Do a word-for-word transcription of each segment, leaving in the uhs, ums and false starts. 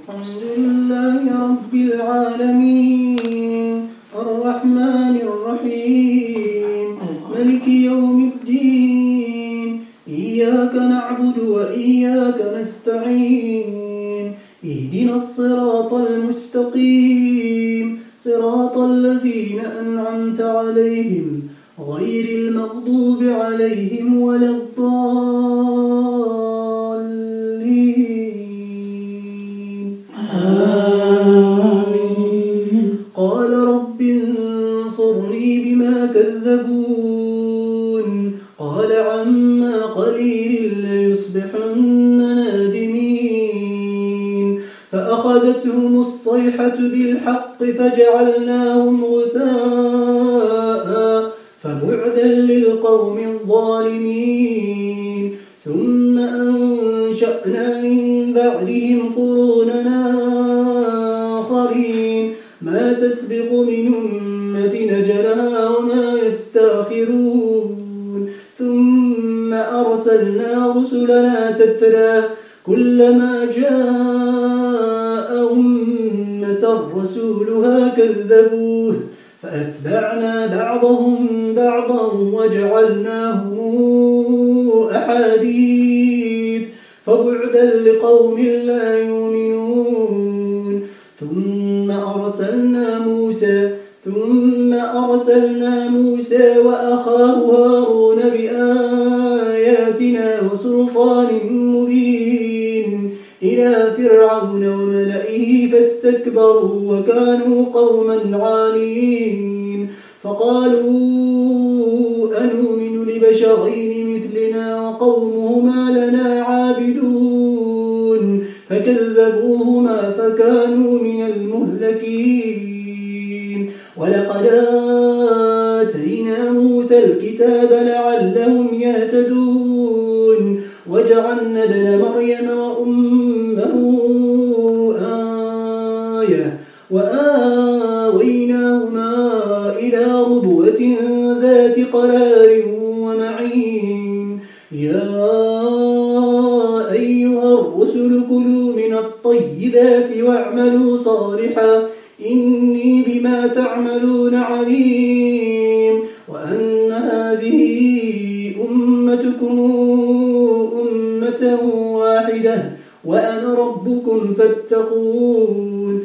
الحمد لله رب العالمين الرحمن الرحيم ملك يوم الدين إياك نعبد وإياك نستعين اهدنا الصراط المستقيم صراط الذين أنعمت عليهم غير المغضوب عليهم ولا الضالين آمين. قال رب انصرني بما كذبون قال عما قليل ليصبحن نادمين فأخذتهم الصيحة بالحق فجعلناهم غثاء فبعدا للقوم الظالمين ثم أنشأنا من بعدهم قروننا آخرين ما تسبق من أمة أجلها وما يستأخرون ثم أرسلنا رسلنا تترى كلما جاء أمة رسولها كذبوه فأتبعنا بعضهم بعضا وجعلناهم أحاديث فبعدا لقوم لا يؤمنون ثم أرسلنا موسى ثم أرسلنا موسى وأخاه هارون بآياتنا وسلطان مبين إلى فرعون وملئه فاستكبروا وكانوا قوما عالين فقالوا أنؤمن لبشرين مثلنا وقومهما لنا عابدون فكذبوهما فكانوا من المهلكين ولقد آتينا موسى الكتاب لعلهم يهتدون وجعلنا ابن مريم وأمه آية وآويناهما إلى ربوة ذات قرار ومعين يا أيها الرسل كلوا من الطيبات واعملوا صالحا إني بما تعملون عليم وأن هذه أمتكم أمة واحدة وأنا ربكم فاتقون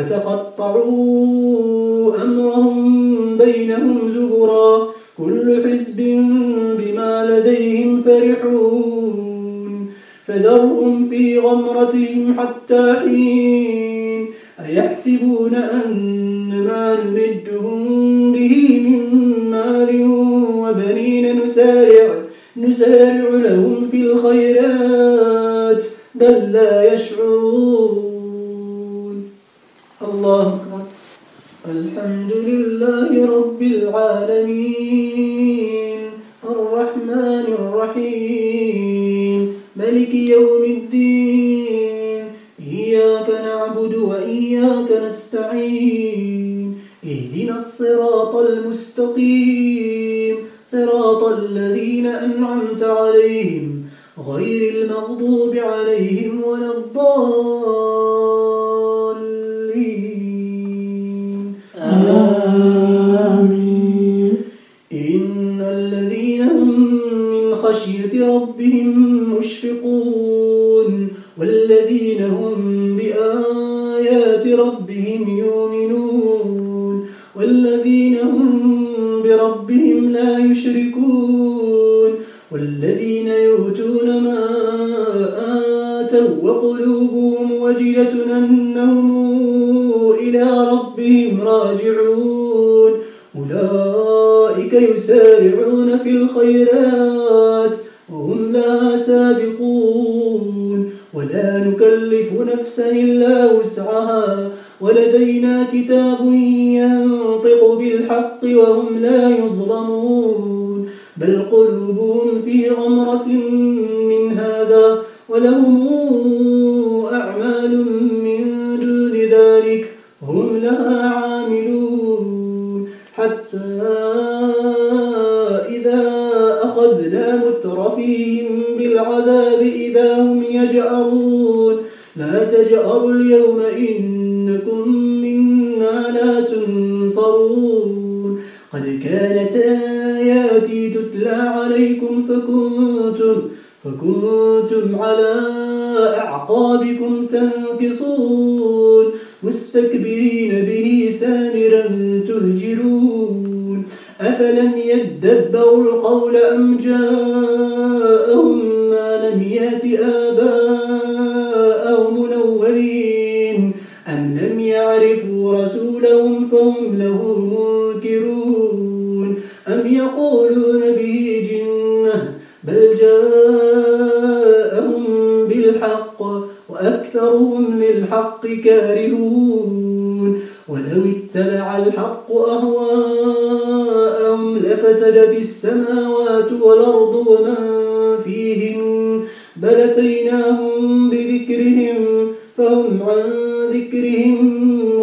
فتقطعوا أمرهم بينهم زبرا كل حزب بما لديهم فرحون فذرهم في غمرتهم حتى حين أيحسبون أن ما نمدهم به من مال وبنين نسارع نسارع لهم في الخيرات بل لا يشعرون. الله أكبر. الحمد لله رب العالمين الرحمن الرحيم ملك يوم الدين إياك نعبد وإياك نستعين اهدنا الصراط المستقيم صراط الذين أنعمت عليهم غير المغضوب عليهم ولا الضالين آمين. إن الذين هم من خشية ربهم مشفقون والذين هم بآيات ربهم يؤمنون والذين هم بربهم لا يشركون والذين يؤتون ما آتوا وقلوبهم وجلة أنهم إلى ربهم راجعون أولئك يسارعون في الخيرات وهم لها سابقون ولا نكلف نفسا إلا وسعها ولدينا كتاب ينطق بالحق وهم لا يظلمون بل قلوبهم في غمرة من هذا ولهم أعمال من دون ذلك هم لها عاملون حتى إذا أخذنا مترفيهم بالعذاب إذا هم يجأرون لا تجأروا اليوم إنكم منا لا تنصرون قد كانت آياتي تتلى عليكم فكنتم, فكنتم على أعقابكم تنكصون مستكبرين به سامرا تهجرون أفلم يدبروا القول أم جاءهم ما لم يأت آباءهم الأولين أم لم يعرفوا رسولهم فهم له منكرون أم يقولون به جنة بل جاءهم بالحق وأكثرهم للحق كارهون ولو اتبع الحق أهواءهم لفسدت السماوات والأرض ومن فيهن بل أتيناهم بذكرهم فهم عن ذكرهم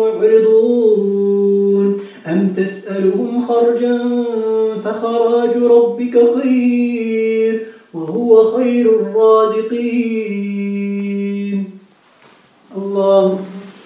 معرضون أم تسألهم خرجا فخراج ربك خير وهو خير الرازقين. الله